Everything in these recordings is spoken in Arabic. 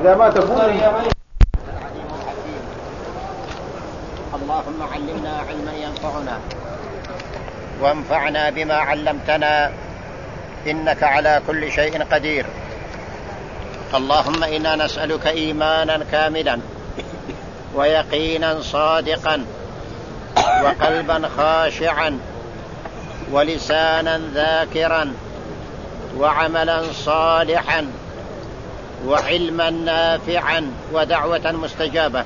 إذا ما تقول اللهم علمنا علما ينفعنا وانفعنا بما علمتنا إنك على كل شيء قدير. اللهم إنا نسألك إيمانا كاملا ويقينا صادقا وقلبا خاشعا ولسانا ذاكرا وعملا صالحا وعلما نافعا ودعوة مستجابة.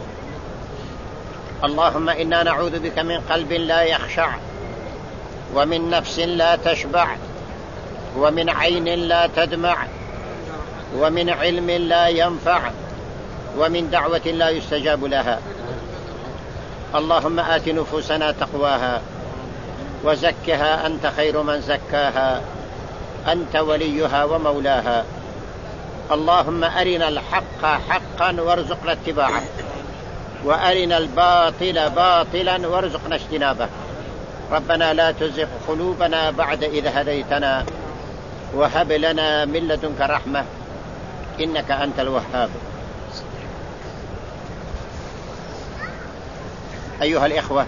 اللهم إنا نعوذ بك من قلب لا يخشع ومن نفس لا تشبع ومن عين لا تدمع ومن علم لا ينفع ومن دعوة لا يستجاب لها. اللهم آت نفوسنا تقواها وزكها أنت خير من زكاها أنت وليها ومولاها. اللهم أرنا الحق حقا وارزقنا اتباعه وأرنا الباطل باطلا وارزقنا اجتنابه. ربنا لا تزغ قلوبنا بعد إذ هديتنا وهب لنا من لدنك رحمة إنك أنت الوهاب. أيها الإخوة،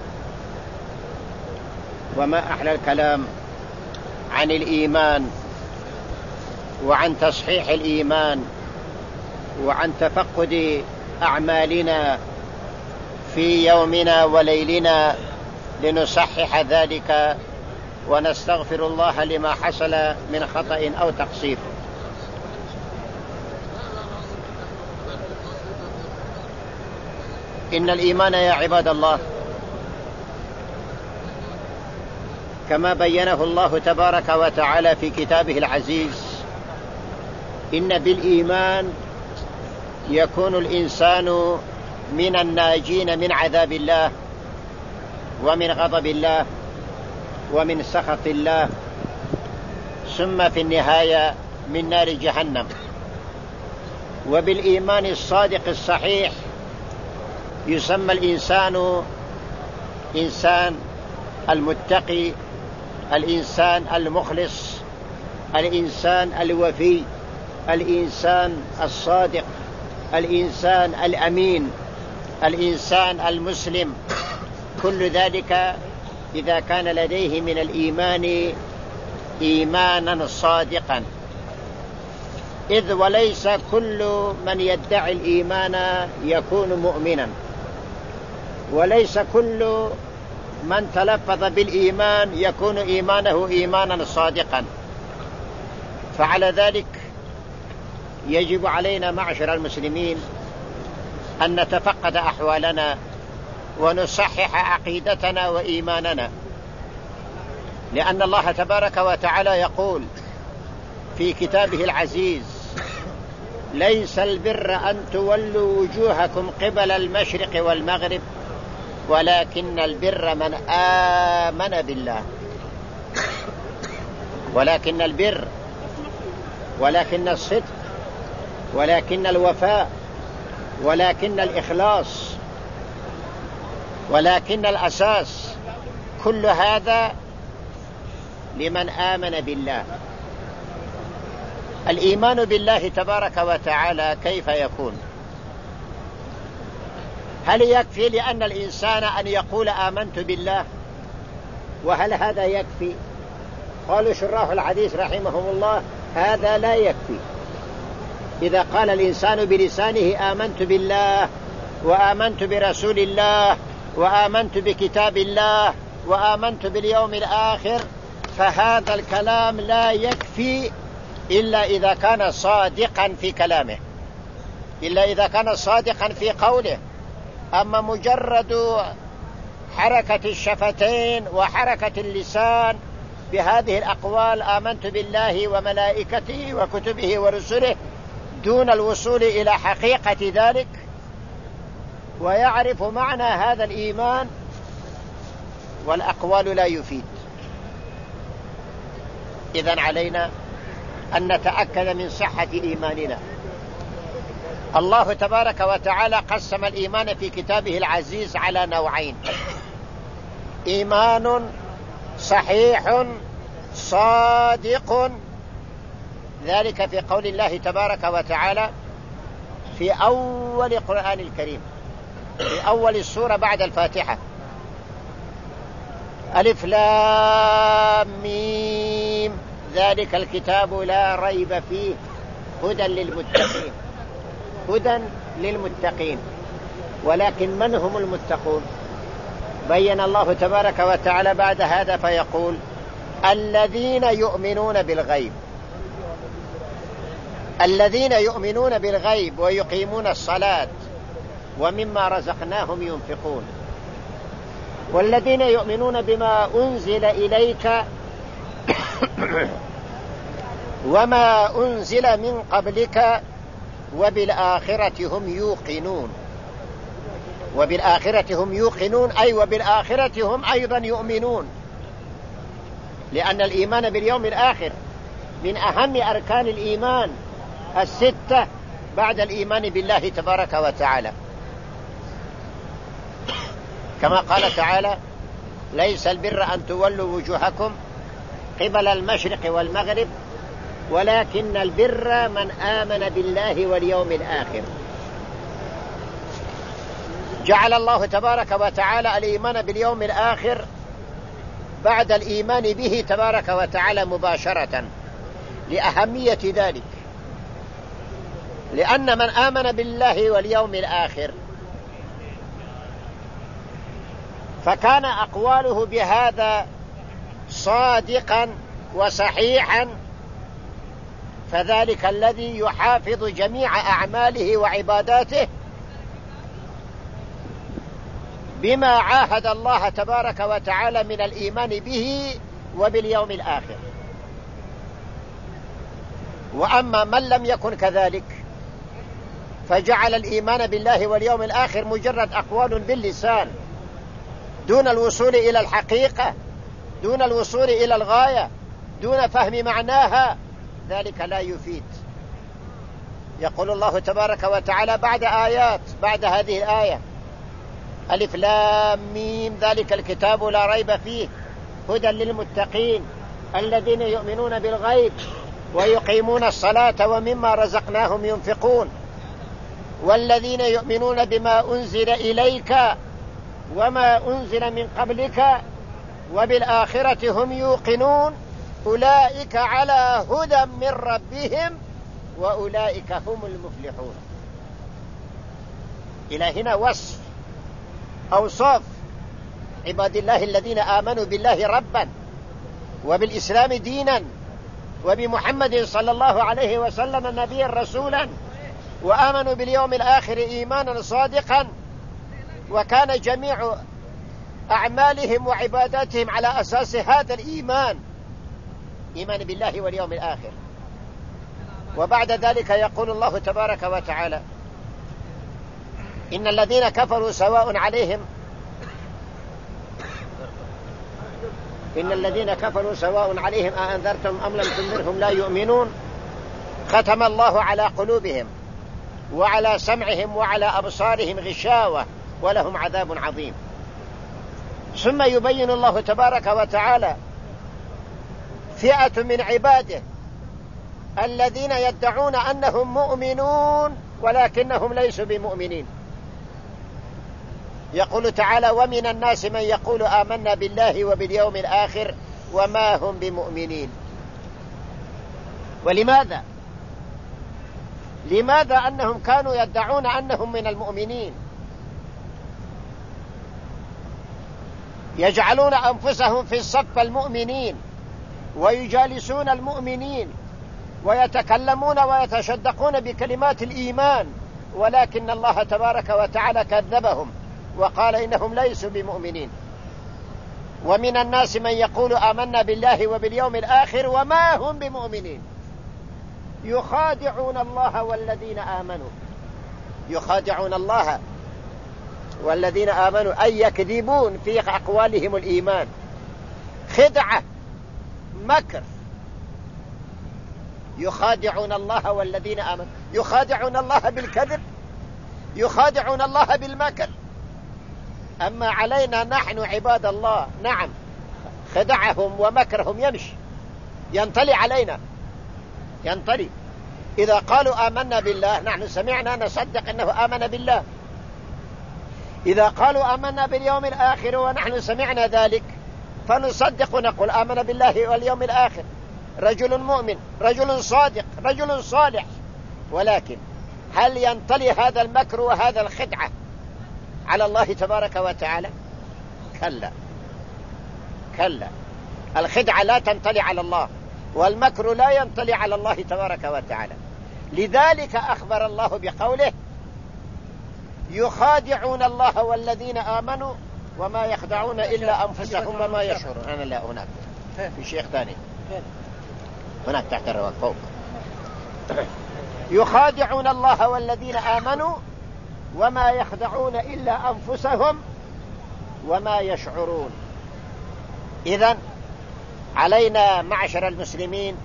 وما أحلى الكلام عن الإيمان وعن تصحيح الإيمان وعن تفقد أعمالنا في يومنا وليلنا لنصحح ذلك ونستغفر الله لما حصل من خطأ أو تقصير. إن الإيمان يا عباد الله كما بينه الله تبارك وتعالى في كتابه العزيز، إن بالإيمان يكون الإنسان من الناجين من عذاب الله ومن غضب الله ومن سخط الله، ثم في النهاية من نار جهنم. وبالإيمان الصادق الصحيح يسمى الإنسان إنسان المتقي، الإنسان المخلص، الإنسان الوفي، الإنسان الصادق، الإنسان الأمين، الإنسان المسلم. كل ذلك إذا كان لديه من الإيمان إيمانا صادقا، إذ وليس كل من يدعي الإيمان يكون مؤمنا، وليس كل من تلفظ بالإيمان يكون إيمانه إيمانا صادقا. فعلى ذلك يجب علينا معشر المسلمين أن نتفقد أحوالنا ونصحح عقيدتنا وإيماننا، لأن الله تبارك وتعالى يقول في كتابه العزيز: ليس البر أن تولوا وجوهكم قبل المشرق والمغرب ولكن البر من آمن بالله. ولكن البر، ولكن الصدق، ولكن الوفاء، ولكن الإخلاص، ولكن الأساس، كل هذا لمن آمن بالله. الإيمان بالله تبارك وتعالى كيف يكون؟ هل يكفي لأن الإنسان أن يقول آمنت بالله؟ وهل هذا يكفي؟ قالوا شراح الحديث رحمهم الله: هذا لا يكفي. إذا قال الإنسان بلسانه آمنت بالله وآمنت برسول الله وآمنت بكتاب الله وآمنت باليوم الآخر، فهذا الكلام لا يكفي إلا إذا كان صادقا في كلامه، إلا إذا كان صادقا في قوله. أما مجرد حركة الشفتين وحركة اللسان بهذه الأقوال آمنت بالله وملائكته وكتبه ورسله دون الوصول إلى حقيقة ذلك ويعرف معنى هذا الإيمان، والأقوال لا يفيد. إذن علينا أن نتأكد من صحة إيماننا. الله تبارك وتعالى قسم الإيمان في كتابه العزيز على نوعين: إيمان صحيح صادق، ذلك في قول الله تبارك وتعالى: في أول القرآن الكريم، في أول السورة بعد الفاتحة. ألف لام ميم ذلك الكتاب لا ريب فيه هدى للمتقين. هدى للمتقين، ولكن من هم المتقون؟ بين الله تبارك وتعالى بعد هذا فيقول الذين يؤمنون بالغيب. الذين يؤمنون بالغيب ويقيمون الصلاة ومما رزقناهم ينفقون. والذين يؤمنون بما أنزل إليك وما أنزل من قبلك وبالآخرة هم يوقنون. وبالآخرة هم يوقنون أي وبالآخرة هم أيضا يؤمنون، لأن الإيمان باليوم الآخر من أهم أركان الإيمان الستة بعد الإيمان بالله تبارك وتعالى، كما قال تعالى ليس البر أن تولوا وجوهكم قبل المشرق والمغرب ولكن البر من آمن بالله واليوم الآخر. جعل الله تبارك وتعالى الإيمان باليوم الآخر بعد الإيمان به تبارك وتعالى مباشرة لأهمية ذلك، لأن من آمن بالله واليوم الآخر فكان أقواله بهذا صادقا وصحيحا، فذلك الذي يحافظ جميع أعماله وعباداته بما عاهد الله تبارك وتعالى من الإيمان به وباليوم الآخر. وأما من لم يكن كذلك فجعل الإيمان بالله واليوم الآخر مجرد أقوال باللسان دون الوصول إلى الحقيقة، دون الوصول إلى الغاية، دون فهم معناها، ذلك لا يفيد. يقول الله تبارك وتعالى بعد آيات بعد هذه الآية ألف لام ميم ذلك الكتاب لا ريب فيه هدى للمتقين الذين يؤمنون بالغيب ويقيمون الصلاة ومما رزقناهم ينفقون والذين يؤمنون بما أنزل إليك وما أنزل من قبلك وبالآخرة هم يوقنون أولئك على هدى من ربهم وأولئك هم المفلحون. إلى هنا وصف أوصاف عباد الله الذين آمنوا بالله ربا وبالإسلام دينا وبمحمد صلى الله عليه وسلم نبيا رسولا وآمنوا باليوم الآخر إيمانا صادقا، وكان جميع أعمالهم وعباداتهم على أساس هذا الإيمان، إيمان بالله واليوم الآخر. وبعد ذلك يقول الله تبارك وتعالى إن الذين كفروا سواء عليهم أأنذرتم أم لم تنذرهم لا يؤمنون ختم الله على قلوبهم وعلى سمعهم وعلى أبصارهم غشاوة ولهم عذاب عظيم. ثم يبين الله تبارك وتعالى فئة من عباده الذين يدعون أنهم مؤمنون ولكنهم ليسوا بمؤمنين. يقول تعالى ومن الناس من يقول آمنا بالله وباليوم الآخر وما هم بمؤمنين. ولماذا؟ لماذا أنهم كانوا يدعون أنهم من المؤمنين؟ يجعلون أنفسهم في الصف المؤمنين ويجالسون المؤمنين ويتكلمون ويتشدقون بكلمات الإيمان، ولكن الله تبارك وتعالى كذبهم وقال إنهم ليسوا بمؤمنين. ومن الناس من يقول آمنا بالله وباليوم الآخر وما هم بمؤمنين يخادعون الله والذين آمنوا. يخادعون الله والذين آمنوا أي يكذبون في أقوالهم الإيمان، خدعة مكر. يخادعون الله والذين آمنوا، يخادعون الله بالكذب، يخادعون الله بالمكر. أما علينا نحن عباد الله نعم خدعهم ومكرهم يمشي، ينطلي علينا، ينطلي إذا قالوا آمنا بالله نحن سمعنا نصدق أنه آمن بالله. إذا قالوا آمنا باليوم الآخر ونحن سمعنا ذلك فنصدق ونقول آمن بالله واليوم الآخر، رجل مؤمن، رجل صادق، رجل صالح. ولكن هل ينطلي هذا المكر وهذا الخدعة على الله تبارك وتعالى؟ كلا كلا، الخدعة لا تنطلي على الله، والمكر لا ينطلي على الله تبارك وتعالى. لذلك أخبر الله بقوله يخادعون الله والذين آمنوا وما يخدعون إلا أنفسهم وما يشعرون. أنا لا، هناك في شيخ ثاني هناك تحت الرواق فوق. يخادعون الله والذين آمنوا وما يخدعون إلا أنفسهم وما يشعرون. إذن علينا معشر المسلمين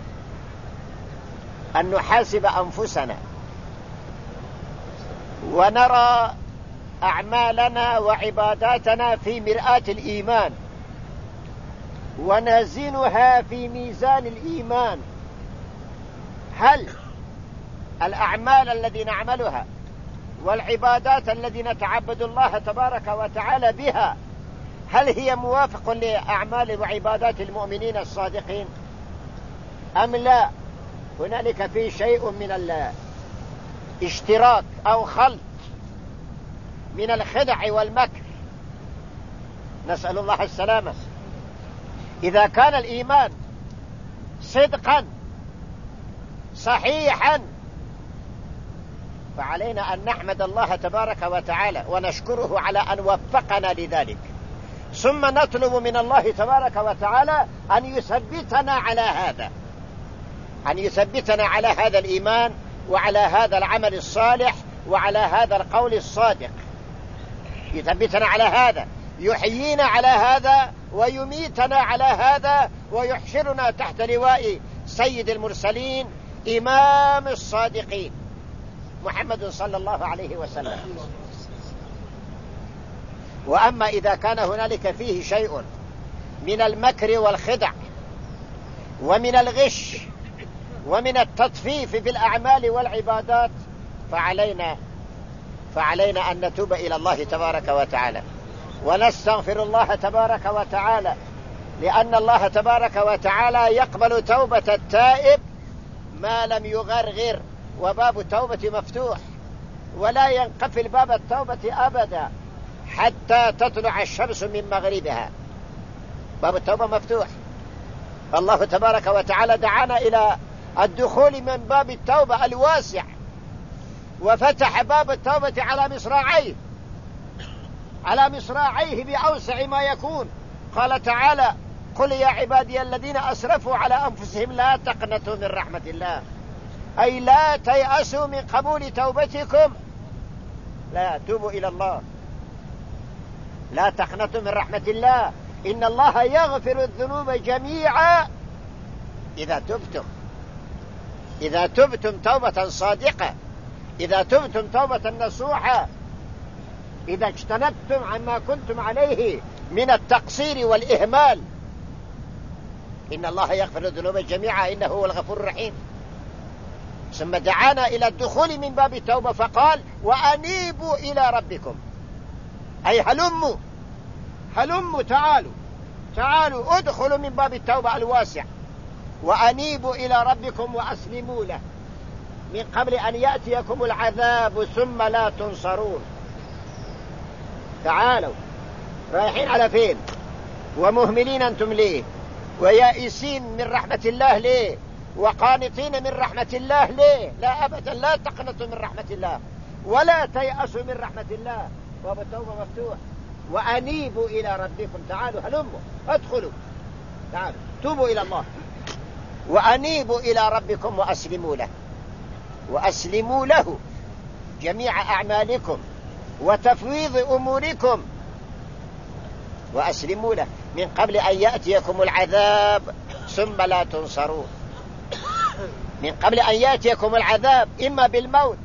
أن نحاسب أنفسنا ونرى أعمالنا وعباداتنا في مرآة الإيمان ونزنها في ميزان الإيمان. هل الأعمال التي نعملها والعبادات التي نتعبد الله تبارك وتعالى بها هل هي موافق لأعمال وعبادات المؤمنين الصادقين أم لا؟ هنالك في شيء من الاشتراك أو خلط من الخدع والمكر، نسأل الله السلامة. إذا كان الإيمان صدقا صحيحا فعلينا أن نحمد الله تبارك وتعالى ونشكره على أن وفقنا لذلك، ثم نطلب من الله تبارك وتعالى أن يثبتنا على هذا، أن يثبتنا على هذا الإيمان وعلى هذا العمل الصالح وعلى هذا القول الصادق. يثبتنا على هذا، يحيينا على هذا ويميتنا على هذا، ويحشرنا تحت لواء سيد المرسلين إمام الصادقين محمد صلى الله عليه وسلم. وأما إذا كان هنالك فيه شيء من المكر والخدع ومن الغش ومن التطفيف في الأعمال والعبادات فعلينا أن نتوب إلى الله تبارك وتعالى ونستغفر الله تبارك وتعالى، لأن الله تبارك وتعالى يقبل توبة التائب ما لم يغرغر، وباب التوبة مفتوح ولا ينقفل باب التوبة أبدا حتى تطلع الشمس من مغربها. باب التوبة مفتوح. الله تبارك وتعالى دعانا إلى الدخول من باب التوبة الواسع، وفتح باب التوبة على مصراعيه بأوسع ما يكون. قال تعالى قل يا عبادي الذين أسرفوا على أنفسهم لا تقنطوا من رحمة الله، أي لا تيأسوا من قبول توبتكم، لا توبوا إلى الله، لا تقنطوا من رحمة الله، إن الله يغفر الذنوب جميعا إذا تبتم توبة صادقة، إذا تبتم توبة نصوحة، إذا اجتنبتم عما كنتم عليه من التقصير والإهمال. إن الله يغفر الذنوب جميعا إنه هو الغفور الرحيم. ثم دعانا إلى الدخول من باب التوبة فقال وأنيبوا إلى ربكم، أي هلموا تعالوا ادخلوا من باب التوبة الواسع، وأنيبوا إلى ربكم وأسلموا له من قبل أن يأتيكم العذاب ثم لا تنصرون. تعالوا، رايحين على فين؟ ومهملين أنتم ليه؟ ويائسين من رحمة الله ليه؟ وقانطين من رحمة الله ليه؟ لا أبدا، لا تقنطوا من رحمة الله ولا تيأسوا من رحمة الله، باب التوبة مفتوح. وأنيبوا إلى ربكم، تعالوا هلموا ادخلوا، تعالوا توبوا إلى الله، وأنيبوا إلى ربكم وأسلموا له جميع أعمالكم وتفويض أموركم، وأسلموا له من قبل أن يأتيكم العذاب ثم لا تنصرون. من قبل أن يأتيكم العذاب إما بالموت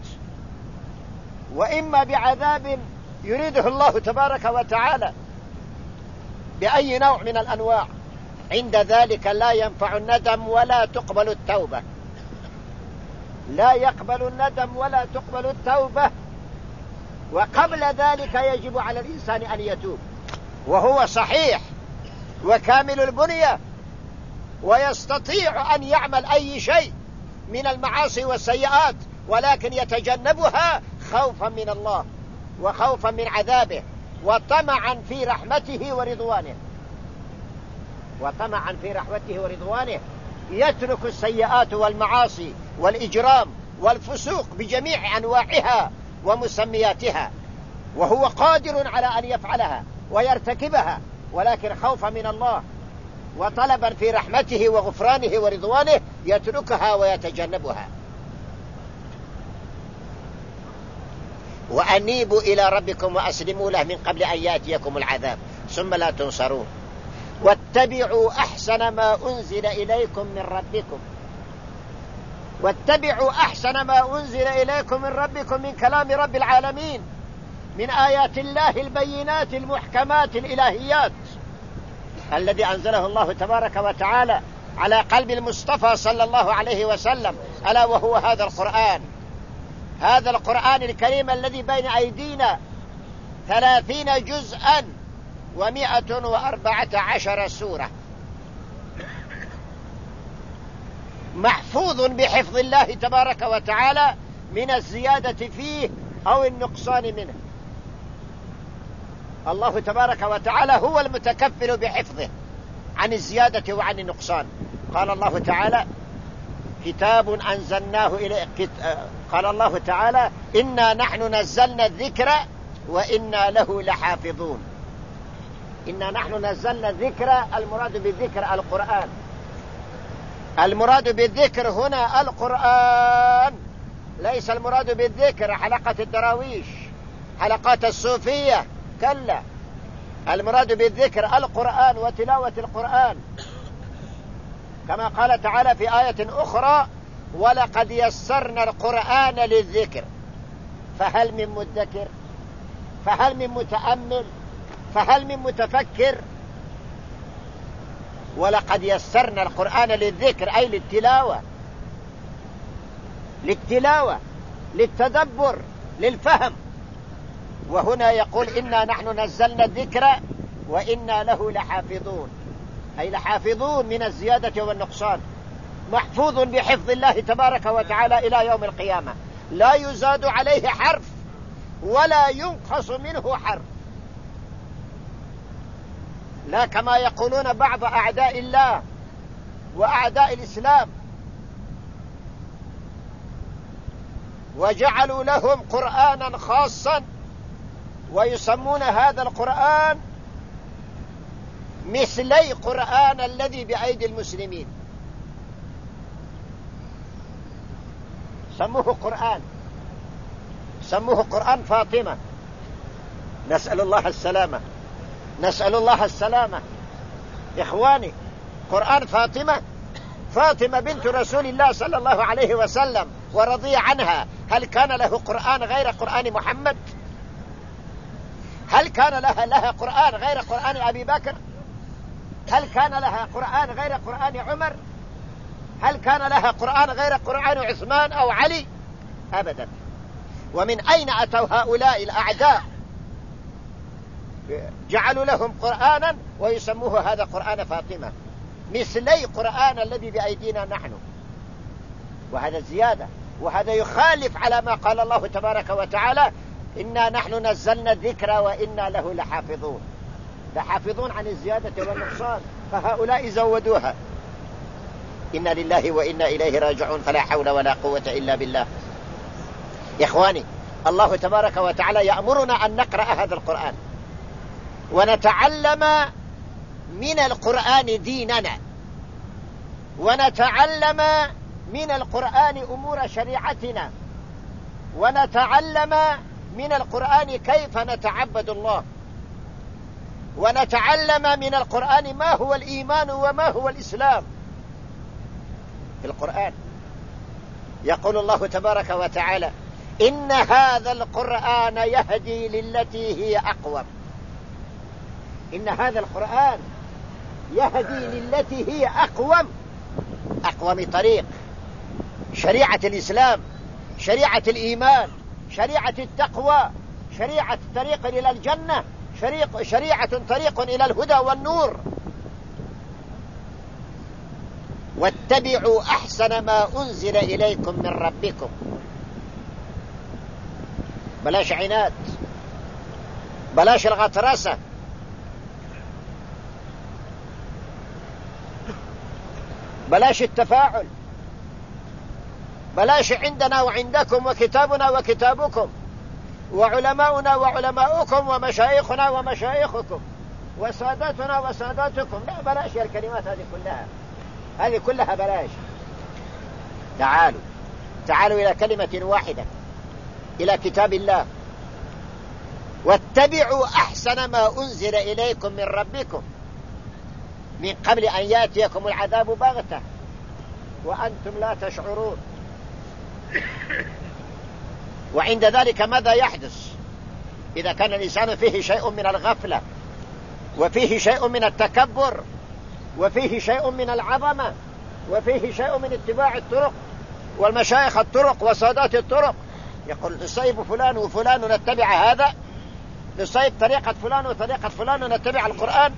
وإما بعذاب يريده الله تبارك وتعالى بأي نوع من الأنواع. عند ذلك لا ينفع الندم ولا تقبل التوبة، لا يقبل الندم ولا تقبل التوبة، وقبل ذلك يجب على الإنسان أن يتوب وهو صحيح وكامل البنية، ويستطيع أن يعمل أي شيء من المعاصي والسيئات، ولكن يتجنبها خوفا من الله وخوفا من عذابه وطمعا في رحمته ورضوانه. وطمعا في رحمته ورضوانه يترك السيئات والمعاصي والإجرام والفسوق بجميع أنواعها ومسمياتها، وهو قادر على أن يفعلها ويرتكبها، ولكن خوفا من الله وطلبا في رحمته وغفرانه ورضوانه يتركها ويتجنبها. وأنيبوا إلى ربكم وأسلموا له من قبل أن يأتيكم العذاب ثم لا تنصرون واتبعوا أحسن ما أنزل إليكم من ربكم. واتبعوا أحسن ما أنزل إليكم من ربكم من كلام رب العالمين، من آيات الله البينات المحكمات الإلهيات الذي أنزله الله تبارك وتعالى على قلب المصطفى صلى الله عليه وسلم، ألا وهو هذا القرآن، هذا القرآن الكريم الذي بين أيدينا 30 جزءا و114 سورة، محفوظ بحفظ الله تبارك وتعالى من الزيادة فيه أو النقصان منه. الله تبارك وتعالى هو المتكفل بحفظه عن الزيادة وعن النقصان. قال الله تعالى كتاب أنزلناه إليك، قال الله تعالى إنا نحن نزلنا الذكر وإنا له لحافظون. إنا نحن نزلنا الذكر، المراد بالذكر القرآن، المراد بالذكر هنا القرآن، ليس المراد بالذكر حلقة الدراويش حلقات الصوفية، كلا، المراد بالذكر القرآن وتلاوة القرآن، كما قال تعالى في آية أخرى ولقد يسرنا القرآن للذكر فهل من مدكر، فهل من متأمل، فهل من متفكر. ولقد يسرنا القرآن للذكر أي للتلاوة، للتلاوة، للتدبر، للفهم. وهنا يقول إنا نحن نزلنا الذكر وإنا له لحافظون، أي لحافظون من الزيادة والنقصان، محفوظ بحفظ الله تبارك وتعالى إلى يوم القيامة، لا يزاد عليه حرف ولا ينقص منه حرف، لا كما يقولون بعض أعداء الله وأعداء الإسلام، وجعلوا لهم قرآنا خاصا ويسمون هذا القرآن مثلي قرآن الذي بأيدي المسلمين، سموه قرآن، سموه قرآن فاطمة، نسأل الله السلامة، نسأل الله السلامة. إخواني، قرآن فاطمة، فاطمة بنت رسول الله صلى الله عليه وسلم ورضي عنها، هل كان له قرآن غير قرآن محمد؟ هل كان لها قرآن غير قرآن أبي بكر؟ هل كان لها قرآن غير قرآن عمر؟ هل كان لها قرآن غير قرآن عثمان أو علي؟ أبدا. ومن أين أتوا هؤلاء الأعداء جعلوا لهم قرآنا ويسموه هذا قرآن فاطمة مثلي قرآن الذي بأيدينا نحن؟ وهذا زيادة، وهذا يخالف على ما قال الله تبارك وتعالى إنا نحن نزلنا الذكر وإنا له لحافظون، لحافظون عن الزيادة والنقصان، فهؤلاء زودوها. إنا لله وإنا إليه راجعون، فلا حول ولا قوة إلا بالله. إخواني، الله تبارك وتعالى يأمرنا أن نقرأ هذا القرآن ونتعلم من القرآن ديننا، ونتعلم من القرآن أمور شريعتنا، ونتعلم من القرآن كيف نتعبد الله، ونتعلم من القرآن ما هو الإيمان وما هو الإسلام. في القرآن يقول الله تبارك وتعالى إن هذا القرآن يهدي للتي هي أقوم. إن هذا القرآن يهدي للتي هي أقوم، أقوم طريق، شريعة الإسلام، شريعة الإيمان، شريعة التقوى، شريعة طريق إلى الجنة، شريعة طريق إلى الهدى والنور. واتبعوا أحسن ما أنزل إليكم من ربكم. بلاش عناد، بلاش الغطرسة، بلاش التفاعل، بلاش عندنا وعندكم وكتابنا وكتابكم وعلماؤنا وعلماؤكم ومشايخنا ومشايخكم وسادتنا وساداتكم. لا، بلاش الكلمات هذه كلها، هذه كلها بلاش. تعالوا إلى كلمة واحدة، إلى كتاب الله. واتبعوا أحسن ما أنزل إليكم من ربكم من قبل أن يأتيكم العذاب بغتة وأنتم لا تشعرون. وعند ذلك ماذا يحدث؟ إذا كان الإنسان فيه شيء من الغفلة وفيه شيء من التكبر وفيه شيء من العظمة وفيه شيء من اتباع الطرق والمشايخ الطرق وسادات الطرق، يقول نصيب فلان وفلان ونتبع هذا، نصيب طريقة فلان وطريقة فلان ونتبع القرآن.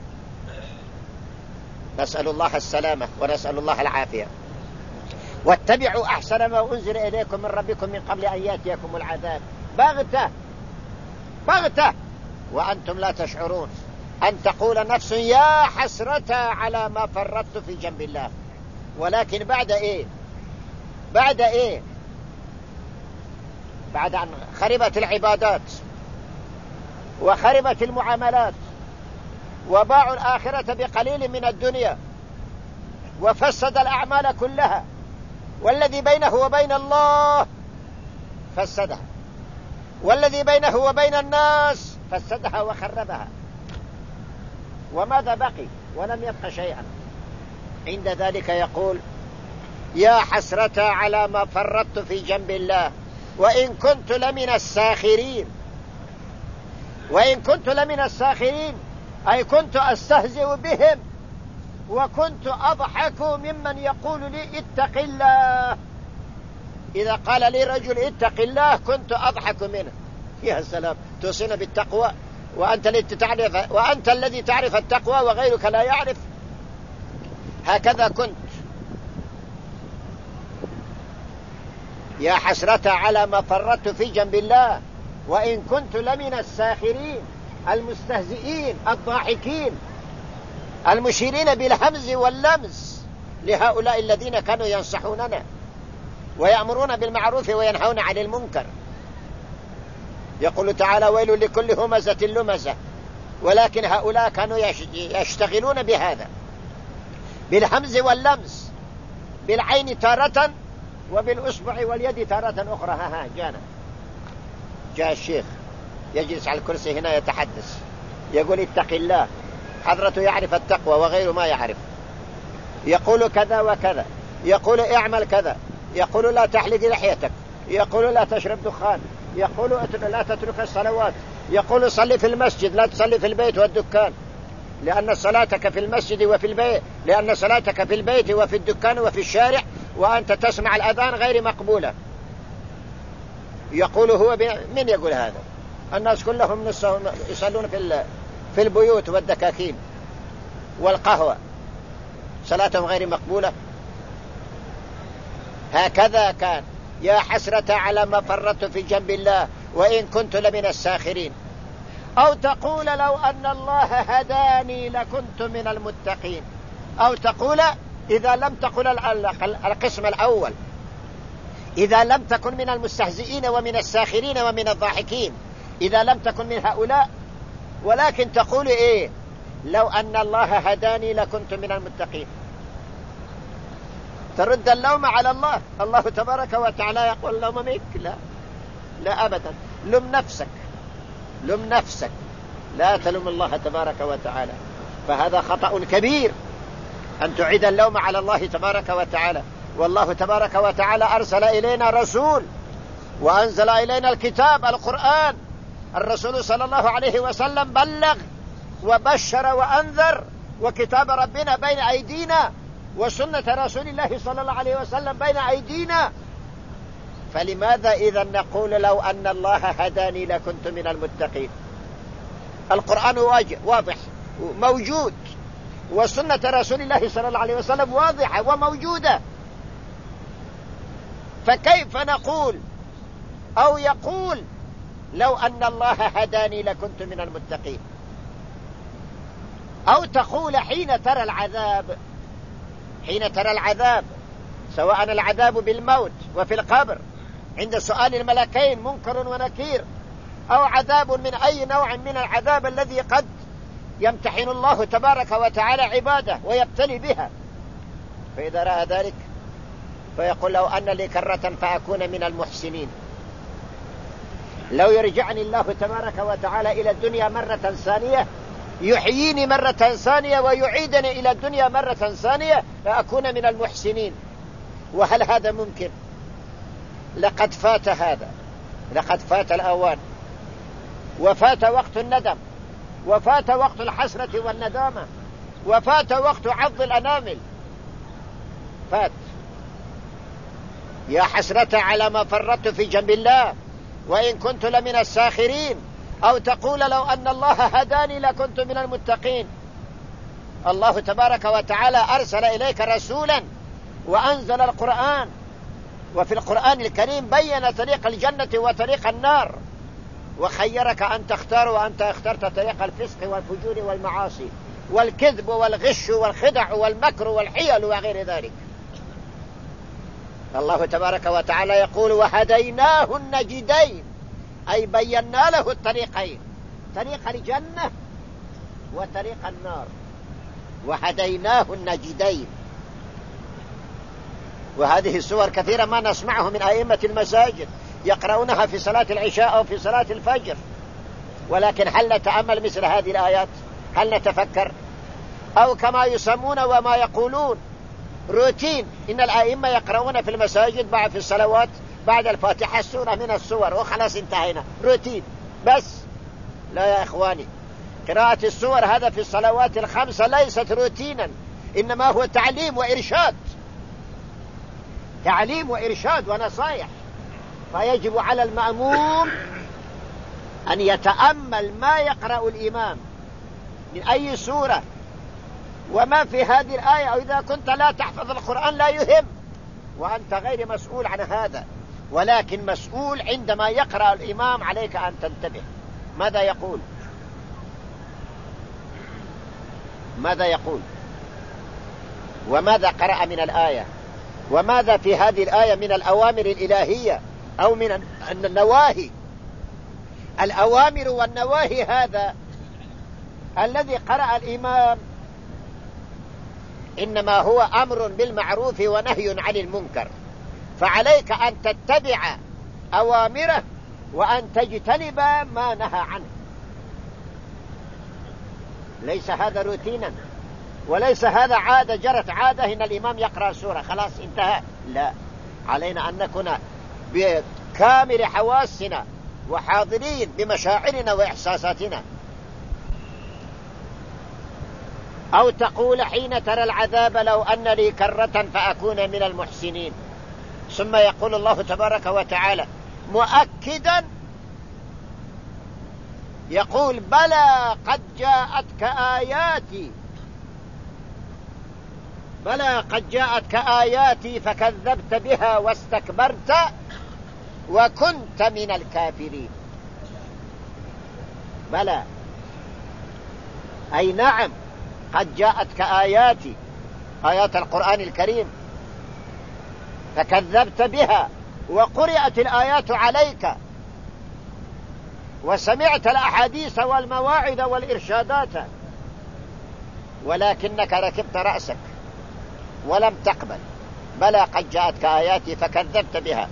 نسأل الله السلامة ونسأل الله العافية. واتبعوا أحسن ما أنزل إليكم من ربكم من قبل أن يأتيكم العذاب بغتة وأنتم لا تشعرون، أن تقول نفس يا حسرة على ما فرطت في جنب الله. ولكن بعد إيه؟ بعد أن خربت العبادات وخربت المعاملات وباعوا الآخرة بقليل من الدنيا وفسد الأعمال كلها، والذي بينه وبين الله فسدها، والذي بينه وبين الناس فسدها وخربها، وماذا بقي؟ ولم يبق شيئا. عند ذلك يقول يا حسرة على ما فرطت في جنب الله وإن كنت لمن الساخرين. وإن كنت لمن الساخرين أي كنت أستهزئ بهم وكنت أضحك ممن يقول لي اتق الله. إذا قال لي رجل اتق الله كنت أضحك منه. يا سلام، توصينا بالتقوى وأنت الذي تعرف التقوى وغيرك لا يعرف. هكذا كنت. يا حسرة على ما فرطت في جنب الله وإن كنت لمن الساخرين، المستهزئين الضاحكين المشيرين بالهمز واللمز لهؤلاء الذين كانوا ينصحوننا ويأمرون بالمعروف وينهون عن المنكر. يقول تعالى ويل لكل همزة لمزة. ولكن هؤلاء كانوا يشتغلون بهذا، بالهمز واللمز، بالعين تارة وبالأصبع واليد تارة أخرى. جاء الشيخ يجلس على الكرسي هنا يتحدث، يقول اتق الله، حضرته يعرف التقوى وغيره ما يعرف، يقول كذا وكذا، يقول اعمل كذا، يقول لا تحلق لحيتك، يقول لا تشرب دخان، يقول لا تترك الصلوات، يقول صلي في المسجد لا تصلي في البيت والدكان، لأن صلاتك في المسجد وفي البيت، لأن صلاتك في البيت وفي الدكان وفي الشارع وأنت تسمع الأذان غير مقبولة. يقول هو من يقول هذا؟ الناس كلهم يصلون في البيوت والدكاكين والقهوة، صلاتهم غير مقبولة. هكذا كان. يا حسرة على ما فرطت في جنب الله وإن كنت لمن الساخرين. أو تقول لو أن الله هداني لكنت من المتقين. أو تقول إذا لم تقل القسم الأول، إذا لم تكن من المستهزئين ومن الساخرين ومن الضاحكين، إذا لم تكن من هؤلاء، ولكن تقول إيه؟ لو أن الله هداني لكنت من المتقين. ترد اللوم على الله. الله تبارك وتعالى يقول اللوم منك؟ لا أبدا. لم نفسك، لا تلوم الله تبارك وتعالى. فهذا خطأ كبير أن تعيد اللوم على الله تبارك وتعالى. والله تبارك وتعالى أرسل إلينا رسول وأنزل إلينا الكتاب القرآن. الرسول صلى الله عليه وسلم بلغ وبشر وأنذر، وكتاب ربنا بين أيدينا، وسنة رسول الله صلى الله عليه وسلم بين أيدينا، فلماذا إذا نقول لو أن الله هداني لكنت من المتقين؟ القرآن واضح موجود، وسنة رسول الله صلى الله عليه وسلم واضحة وموجودة، فكيف نقول أو يقول لو أن الله هداني لكنت من المتقين؟ أو تقول حين ترى العذاب سواء العذاب بالموت وفي القبر عند سؤال الملكين منكر ونكير، أو عذاب من أي نوع من العذاب الذي قد يمتحن الله تبارك وتعالى عباده ويبتلي بها، فإذا رأى ذلك فيقول لو أن لي كرة فأكون من المحسنين، لو يرجعني الله تبارك وتعالى إلى الدنيا مرة ثانية، يحييني مرة ثانية ويعيدني إلى الدنيا مرة ثانية فأكون من المحسنين. وهل هذا ممكن؟ لقد فات هذا، لقد فات الأوان، وفات وقت الندم، وفات وقت الحسرة والندامة، وفات وقت عض الأنامل، فات. يا حسرة على ما فرطت في جنب الله وإن كنت لمن الساخرين، أو تقول لو أن الله هداني لكنت من المتقين. الله تبارك وتعالى أرسل إليك رسولا وأنزل القرآن، وفي القرآن الكريم بين طريق الجنة وطريق النار، وخيرك أن تختار، وأنت اخترت طريق الفسق والفجور والمعاصي والكذب والغش والخدع والمكر والحيل وغير ذلك. الله تبارك وتعالى يقول وهديناه النجدين، أي بينا له الطريقين، طريق الجنة وطريق النار، وهديناه النجدين. وهذه السور كثيرة ما نسمعه من أئمة المساجد يقرؤونها في صلاة العشاء أو في صلاة الفجر، ولكن هل نتأمل مثل هذه الآيات؟ هل نتفكر؟ أو كما يسمون وما يقولون روتين، إن الأئمة يقرؤون في المساجد بعد في الصلوات بعد الفاتحة سورة من السور وخلاص انتهينا، روتين بس. لا يا إخواني، قراءة السور هذا في الصلوات الخمسة ليست روتينا، إنما هو تعليم وإرشاد، تعليم وإرشاد ونصائح. فيجب على المأموم أن يتأمل ما يقرأ الإمام من أي سورة وما في هذه الآية، أو إذا كنت لا تحفظ القرآن لا يهم، وأنت غير مسؤول عن هذا، ولكن مسؤول عندما يقرأ الإمام عليك أن تنتبه ماذا يقول، ماذا يقول، وماذا قرأ من الآية، وماذا في هذه الآية من الأوامر الإلهية أو من النواهي. الأوامر والنواهي هذا الذي قرأ الإمام إنما هو أمر بالمعروف ونهي عن المنكر، فعليك أن تتبع أوامره وأن تجتنب ما نهى عنه. ليس هذا روتينا، وليس هذا عادة جرت عادة إن الإمام يقرأ سورة خلاص انتهى، لا، علينا أن نكون بكامل حواسنا وحاضرين بمشاعرنا وإحساساتنا. أو تقول حين ترى العذاب لو أن لي كرة فأكون من المحسنين. ثم يقول الله تبارك وتعالى مؤكدا، يقول بلى قد جاءتك آياتي، بلى قد جاءتك آياتي فكذبت بها واستكبرت وكنت من الكافرين. بلى أي نعم قد جاءتك آياتي، آيات القرآن الكريم، فكذبت بها وقرأت الآيات عليك وسمعت الأحاديث والمواعظ والإرشادات، ولكنك ركبت رأسك ولم تقبل. بلى قد جاءتك آياتي فكذبت بها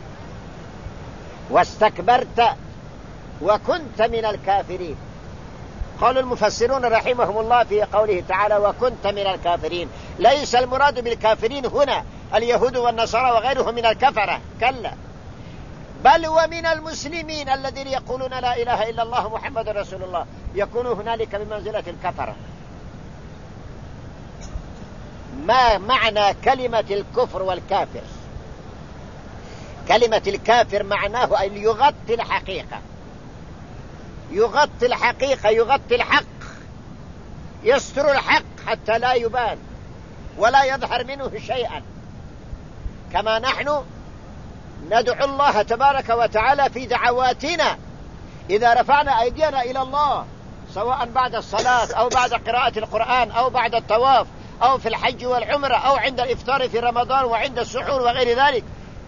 واستكبرت وكنت من الكافرين. قال المفسرون رحمهم الله في قوله تعالى وكنت من الكافرين، ليس المراد بالكافرين هنا اليهود والنصارى وغيرهم من الكفرة، كلا، بل ومن المسلمين الذين يقولون لا إله إلا الله محمد رسول الله، يكونوا هنالك بمنزلة الكفرة. ما معنى كلمة الكفر والكافر. كلمة الكافر معناه أن يغطي الحقيقة، يغطي الحقيقة، يغطي الحق، يستر الحق حتى لا يبان ولا يظهر منه شيئا، كما نحن ندعو الله تبارك وتعالى في دعواتنا إذا رفعنا أيدينا إلى الله، سواء بعد الصلاة أو بعد قراءة القرآن أو بعد الطواف أو في الحج والعمرة أو عند الإفطار في رمضان وعند السحور وغير ذلك،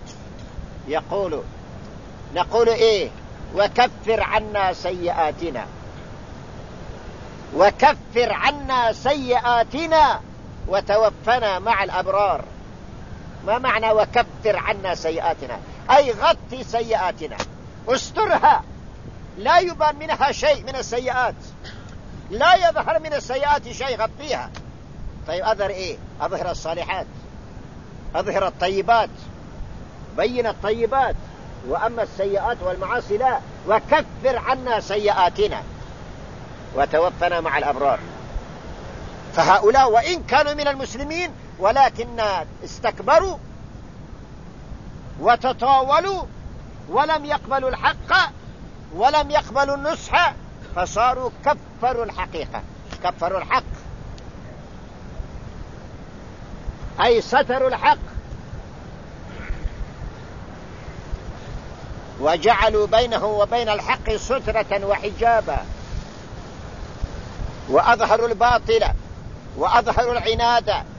نقول إيه؟ وكفر عنا سيئاتنا، وكفر عنا سيئاتنا وتوفنا مع الأبرار. ما معنى وكفر عنا سيئاتنا؟ أي غطي سيئاتنا، استرها، لا يبان منها شيء من السيئات، لا يظهر من السيئات شيء، غطيها. طيب أظهر إيه؟ أظهر الصالحات، أظهر الطيبات، بين الطيبات، وأما السيئات والمعاصي لا. وكفر عنا سيئاتنا وتوفنا مع الأبرار. فهؤلاء وإن كانوا من المسلمين ولكن استكبروا وتطاولوا ولم يقبلوا الحق ولم يقبلوا النصح، فصاروا كفروا الحقيقة، كفروا الحق، أي ستروا الحق وجعلوا بينه وبين الحق سترة وحجابا، وأظهروا الباطل وأظهروا العناد